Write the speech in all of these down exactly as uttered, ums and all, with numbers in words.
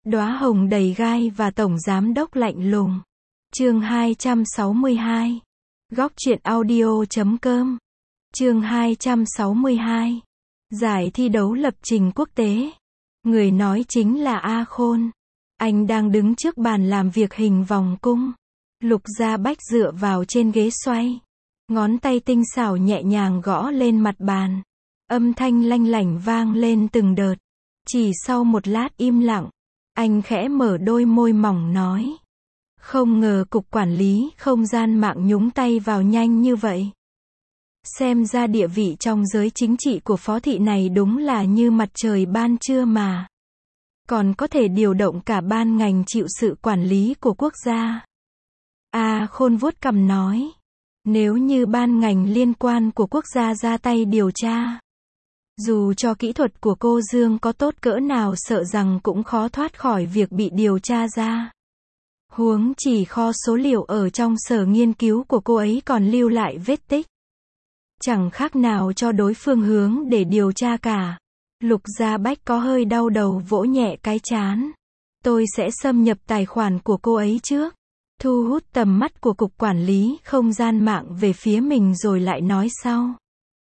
Đóa hồng đầy gai và tổng giám đốc lạnh lùng. Chương hai trăm sáu mươi hai. Góc truyện audio chấm com. Chương hai trăm sáu mươi hai. Giải thi đấu lập trình quốc tế. Người nói chính là A Khôn. Anh đang đứng trước bàn làm việc hình vòng cung. Lục Gia Bách dựa vào trên ghế xoay. Ngón tay tinh xảo nhẹ nhàng gõ lên mặt bàn. Âm thanh lanh lảnh vang lên từng đợt. Chỉ sau một lát im lặng, anh khẽ mở đôi môi mỏng nói. Không ngờ cục quản lý không gian mạng nhúng tay vào nhanh như vậy. Xem ra địa vị trong giới chính trị của phó thị này đúng là như mặt trời ban trưa mà. Còn có thể điều động cả ban ngành chịu sự quản lý của quốc gia. A Khôn vuốt cằm nói. Nếu như ban ngành liên quan của quốc gia ra tay điều tra, dù cho kỹ thuật của cô Dương có tốt cỡ nào sợ rằng cũng khó thoát khỏi việc bị điều tra ra. Huống chỉ kho số liệu ở trong sở nghiên cứu của cô ấy còn lưu lại vết tích. Chẳng khác nào cho đối phương hướng để điều tra cả. Lục Gia Bách có hơi đau đầu vỗ nhẹ cái trán. Tôi sẽ xâm nhập tài khoản của cô ấy trước. Thu hút tầm mắt của cục quản lý không gian mạng về phía mình rồi lại nói sau.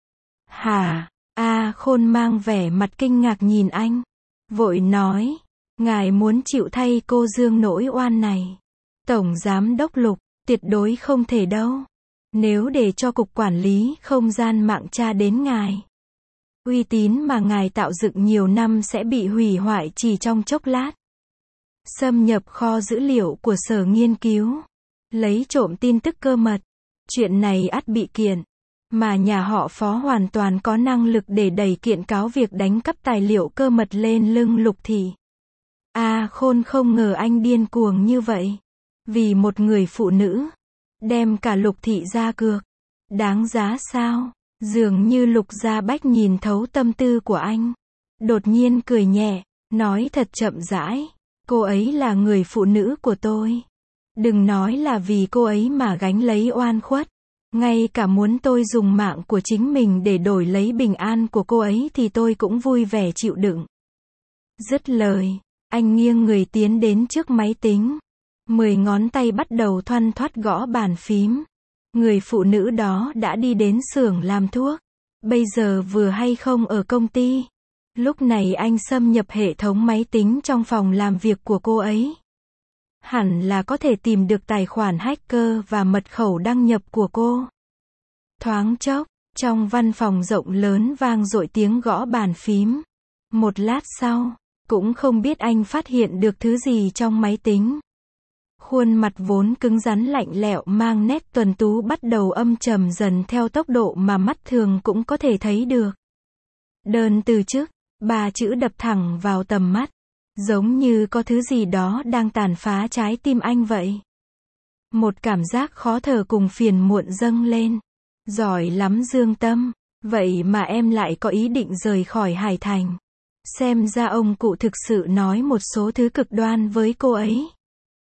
Hả? A Khôn mang vẻ mặt kinh ngạc nhìn anh. Vội nói. Ngài muốn chịu thay cô Dương nỗi oan này. Tổng giám đốc Lục, tuyệt đối không thể đâu. Nếu để cho cục quản lý không gian mạng tra đến ngài, uy tín mà ngài tạo dựng nhiều năm sẽ bị hủy hoại chỉ trong chốc lát. Xâm nhập kho dữ liệu của sở nghiên cứu, lấy trộm tin tức cơ mật. Chuyện này ắt bị kiện. Mà nhà họ Phó hoàn toàn có năng lực để đẩy kiện cáo việc đánh cắp tài liệu cơ mật lên lưng Lục thị. A Khôn không ngờ anh điên cuồng như vậy. Vì một người phụ nữ, đem cả Lục thị ra cược. Đáng giá sao? Dường như Lục Gia Bách nhìn thấu tâm tư của anh. Đột nhiên cười nhẹ, nói thật chậm rãi. Cô ấy là người phụ nữ của tôi. Đừng nói là vì cô ấy mà gánh lấy oan khuất. Ngay cả muốn tôi dùng mạng của chính mình để đổi lấy bình an của cô ấy thì tôi cũng vui vẻ chịu đựng. Dứt lời, anh nghiêng người tiến đến trước máy tính. Mười ngón tay bắt đầu thoăn thoắt gõ bàn phím. Người phụ nữ đó đã đi đến xưởng làm thuốc. Bây giờ vừa hay không ở công ty. Lúc này anh xâm nhập hệ thống máy tính trong phòng làm việc của cô ấy. Hẳn là có thể tìm được tài khoản hacker và mật khẩu đăng nhập của cô. Thoáng chốc, trong văn phòng rộng lớn vang dội tiếng gõ bàn phím. Một lát sau, cũng không biết anh phát hiện được thứ gì trong máy tính. Khuôn mặt vốn cứng rắn lạnh lẽo mang nét tuấn tú bắt đầu âm trầm dần theo tốc độ mà mắt thường cũng có thể thấy được. Đơn từ chức, ba chữ đập thẳng vào tầm mắt. Giống như có thứ gì đó đang tàn phá trái tim anh vậy. Một cảm giác khó thở cùng phiền muộn dâng lên. Giỏi lắm Dương Tâm. Vậy mà em lại có ý định rời khỏi Hải Thành. Xem ra ông cụ thực sự nói một số thứ cực đoan với cô ấy.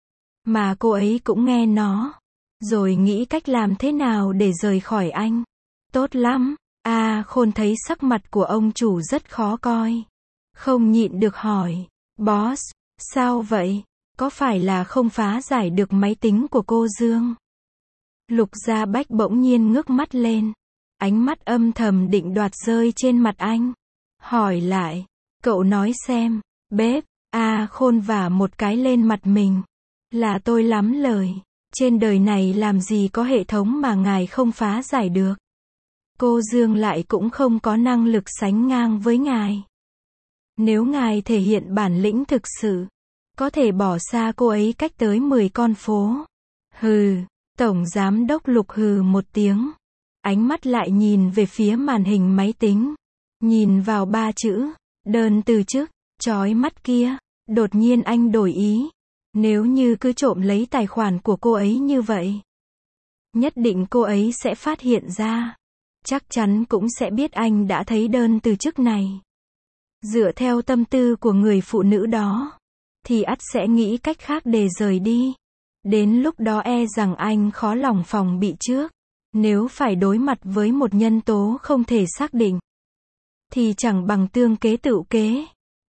Mà cô ấy cũng nghe nó. Rồi nghĩ cách làm thế nào để rời khỏi anh. Tốt lắm. A Khôn thấy sắc mặt của ông chủ rất khó coi. Không nhịn được hỏi. Boss, sao vậy? Có phải là không phá giải được máy tính của cô Dương? Lục Gia Bách bỗng nhiên ngước mắt lên. Ánh mắt âm thầm định đoạt rơi trên mặt anh. Hỏi lại, cậu nói xem, bếp, A Khôn vả một cái lên mặt mình. Là tôi lắm lời. Trên đời này làm gì có hệ thống mà ngài không phá giải được. Cô Dương lại cũng không có năng lực sánh ngang với ngài. Nếu ngài thể hiện bản lĩnh thực sự, có thể bỏ xa cô ấy cách tới mười con phố. Hừ, Tổng Giám đốc Lục hừ một tiếng. Ánh mắt lại nhìn về phía màn hình máy tính. Nhìn vào ba chữ, đơn từ chức, chói mắt kia. Đột nhiên anh đổi ý. Nếu như cứ trộm lấy tài khoản của cô ấy như vậy, nhất định cô ấy sẽ phát hiện ra. Chắc chắn cũng sẽ biết anh đã thấy đơn từ chức này. Dựa theo tâm tư của người phụ nữ đó, thì ắt sẽ nghĩ cách khác để rời đi. Đến lúc đó e rằng anh khó lòng phòng bị trước. Nếu phải đối mặt với một nhân tố không thể xác định, thì chẳng bằng tương kế tựu kế.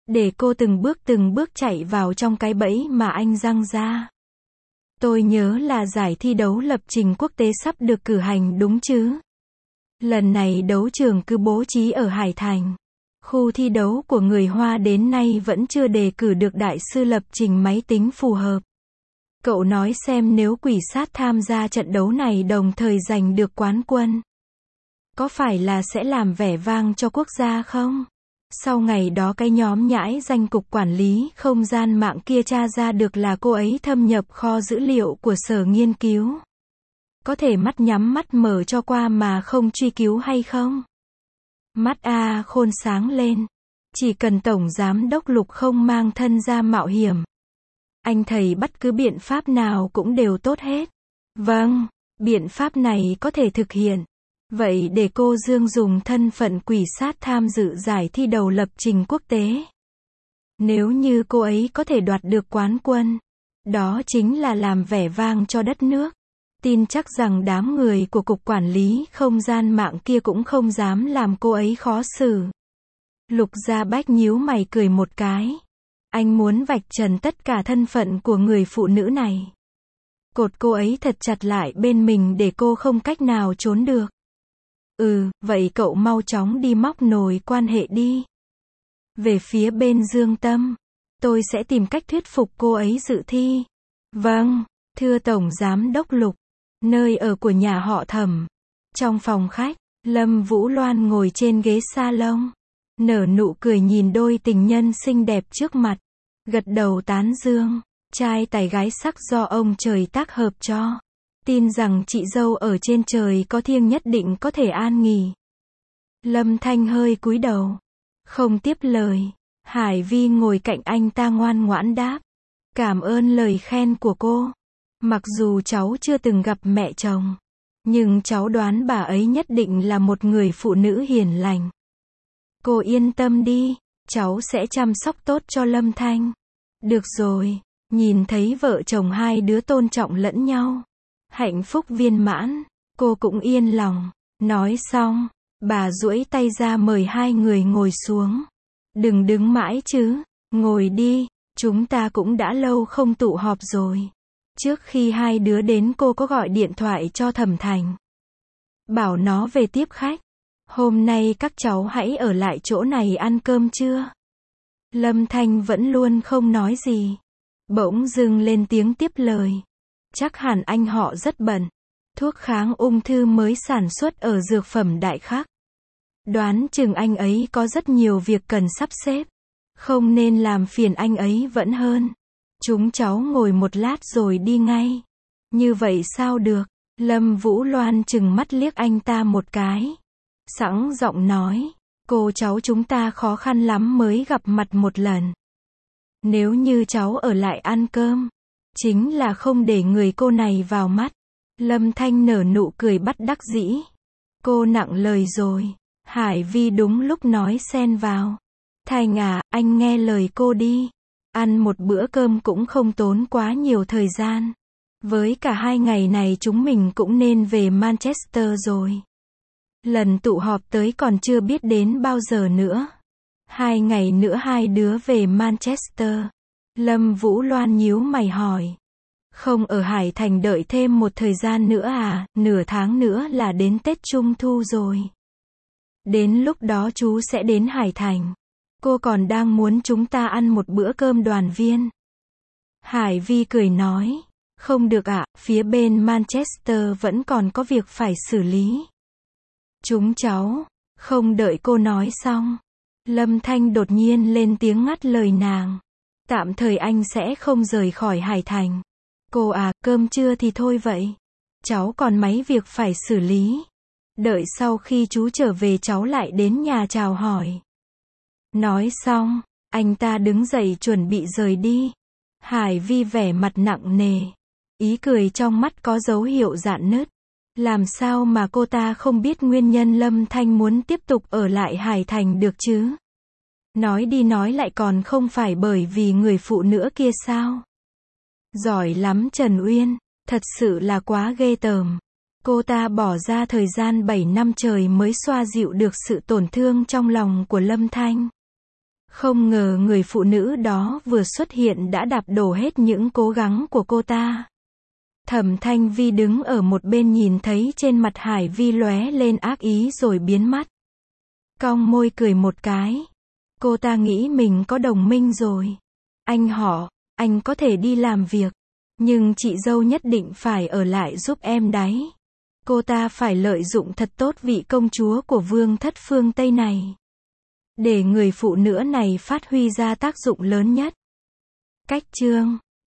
để cô từng bước từng bước chạy vào trong cái bẫy mà anh giăng ra. Tôi nhớ là giải thi đấu lập trình quốc tế sắp được cử hành đúng chứ? Lần này đấu trường cứ bố trí ở Hải Thành. Khu thi đấu của người Hoa đến nay vẫn chưa đề cử được đại sư lập trình máy tính phù hợp. Cậu nói xem nếu quỷ sát tham gia trận đấu này đồng thời giành được quán quân, có phải là sẽ làm vẻ vang cho quốc gia không? Sau ngày đó cái nhóm nhãi danh cục quản lý không gian mạng kia tra ra được là cô ấy thâm nhập kho dữ liệu của sở nghiên cứu. Có thể mắt nhắm mắt mở cho qua mà không truy cứu hay không? Mắt A Khôn sáng lên. Chỉ cần Tổng Giám đốc Lục không mang thân ra mạo hiểm, anh thầy bất cứ biện pháp nào cũng đều tốt hết. Vâng, biện pháp này có thể thực hiện. Vậy để cô Dương dùng thân phận quỷ sát tham dự giải thi đấu lập trình quốc tế. Nếu như cô ấy có thể đoạt được quán quân, đó chính là làm vẻ vang cho đất nước. Tin chắc rằng đám người của Cục Quản lý Không gian mạng kia cũng không dám làm cô ấy khó xử. Lục Gia Bách nhíu mày cười một cái. Anh muốn vạch trần tất cả thân phận của người phụ nữ này. Cột cô ấy thật chặt lại bên mình để cô không cách nào trốn được. Ừ, vậy cậu mau chóng đi móc nối quan hệ đi. Về phía bên Dương Tâm, tôi sẽ tìm cách thuyết phục cô ấy dự thi. Vâng, thưa Tổng Giám đốc Lục. Nơi ở của nhà họ Thẩm. Trong phòng khách, Lâm Vũ Loan ngồi trên ghế salon, nở nụ cười nhìn đôi tình nhân xinh đẹp trước mặt, gật đầu tán dương. Trai tài gái sắc do ông trời tác hợp cho. Tin rằng chị dâu ở trên trời có thiêng nhất định có thể an nghỉ. Lâm Thanh hơi cúi đầu, không tiếp lời. Hải Vi ngồi cạnh anh ta ngoan ngoãn đáp. Cảm ơn lời khen của cô. Mặc dù cháu chưa từng gặp mẹ chồng, nhưng cháu đoán bà ấy nhất định là một người phụ nữ hiền lành. Cô yên tâm đi, cháu sẽ chăm sóc tốt cho Lâm Thanh. Được rồi, nhìn thấy vợ chồng hai đứa tôn trọng lẫn nhau, hạnh phúc viên mãn, cô cũng yên lòng. Nói xong, bà duỗi tay ra mời hai người ngồi xuống. Đừng đứng mãi chứ, ngồi đi, chúng ta cũng đã lâu không tụ họp rồi. Trước khi hai đứa đến cô có gọi điện thoại cho Thẩm Thành, bảo nó về tiếp khách. Hôm nay các cháu hãy ở lại chỗ này ăn cơm trưa. Lâm Thanh vẫn luôn không nói gì. Bỗng dưng lên tiếng tiếp lời. Chắc hẳn anh họ rất bận. Thuốc kháng ung thư mới sản xuất ở dược phẩm Đại Khắc. Đoán chừng anh ấy có rất nhiều việc cần sắp xếp. Không nên làm phiền anh ấy vẫn hơn. Chúng cháu ngồi một lát rồi đi ngay. Như vậy sao được? Lâm Vũ Loan chừng mắt liếc anh ta một cái. Sẵn giọng nói. Cô cháu chúng ta khó khăn lắm mới gặp mặt một lần. Nếu như cháu ở lại ăn cơm, chính là không để người cô này vào mắt. Lâm Thanh nở nụ cười bất đắc dĩ. Cô nặng lời rồi. Hải Vi đúng lúc nói xen vào. Thành à, anh nghe lời cô đi. Ăn một bữa cơm cũng không tốn quá nhiều thời gian. Với cả hai ngày này chúng mình cũng nên về Manchester rồi. Lần tụ họp tới còn chưa biết đến bao giờ nữa. Hai ngày nữa hai đứa về Manchester. Lâm Vũ Loan nhíu mày hỏi. Không ở Hải Thành đợi thêm một thời gian nữa à, nửa tháng nữa là đến Tết Trung Thu rồi. Đến lúc đó chú sẽ đến Hải Thành. Cô còn đang muốn chúng ta ăn một bữa cơm đoàn viên. Hải Vi cười nói. Không được ạ, phía bên Manchester vẫn còn có việc phải xử lý. Chúng cháu, không đợi cô nói xong. Lâm Thanh đột nhiên lên tiếng ngắt lời nàng. Tạm thời anh sẽ không rời khỏi Hải Thành. Cô à, cơm trưa thì thôi vậy. Cháu còn mấy việc phải xử lý. Đợi sau khi chú trở về cháu lại đến nhà chào hỏi. Nói xong, anh ta đứng dậy chuẩn bị rời đi. Hải Vi vẻ mặt nặng nề. Ý cười trong mắt có dấu hiệu rạn nứt. Làm sao mà cô ta không biết nguyên nhân Lâm Thanh muốn tiếp tục ở lại Hải Thành được chứ? Nói đi nói lại còn không phải bởi vì người phụ nữ kia sao? Giỏi lắm Trần Uyên, thật sự là quá ghê tởm. Cô ta bỏ ra thời gian bảy năm trời mới xoa dịu được sự tổn thương trong lòng của Lâm Thanh. Không ngờ người phụ nữ đó vừa xuất hiện đã đạp đổ hết những cố gắng của cô ta. Thẩm Thanh Vi đứng ở một bên nhìn thấy trên mặt Hải Vi lóe lên ác ý rồi biến mất. Cong môi cười một cái. Cô ta nghĩ mình có đồng minh rồi. Anh họ, anh có thể đi làm việc. Nhưng chị dâu nhất định phải ở lại giúp em đấy. Cô ta phải lợi dụng thật tốt vị công chúa của vương thất phương Tây này. Để người phụ nữ này phát huy ra tác dụng lớn nhất. Cách chương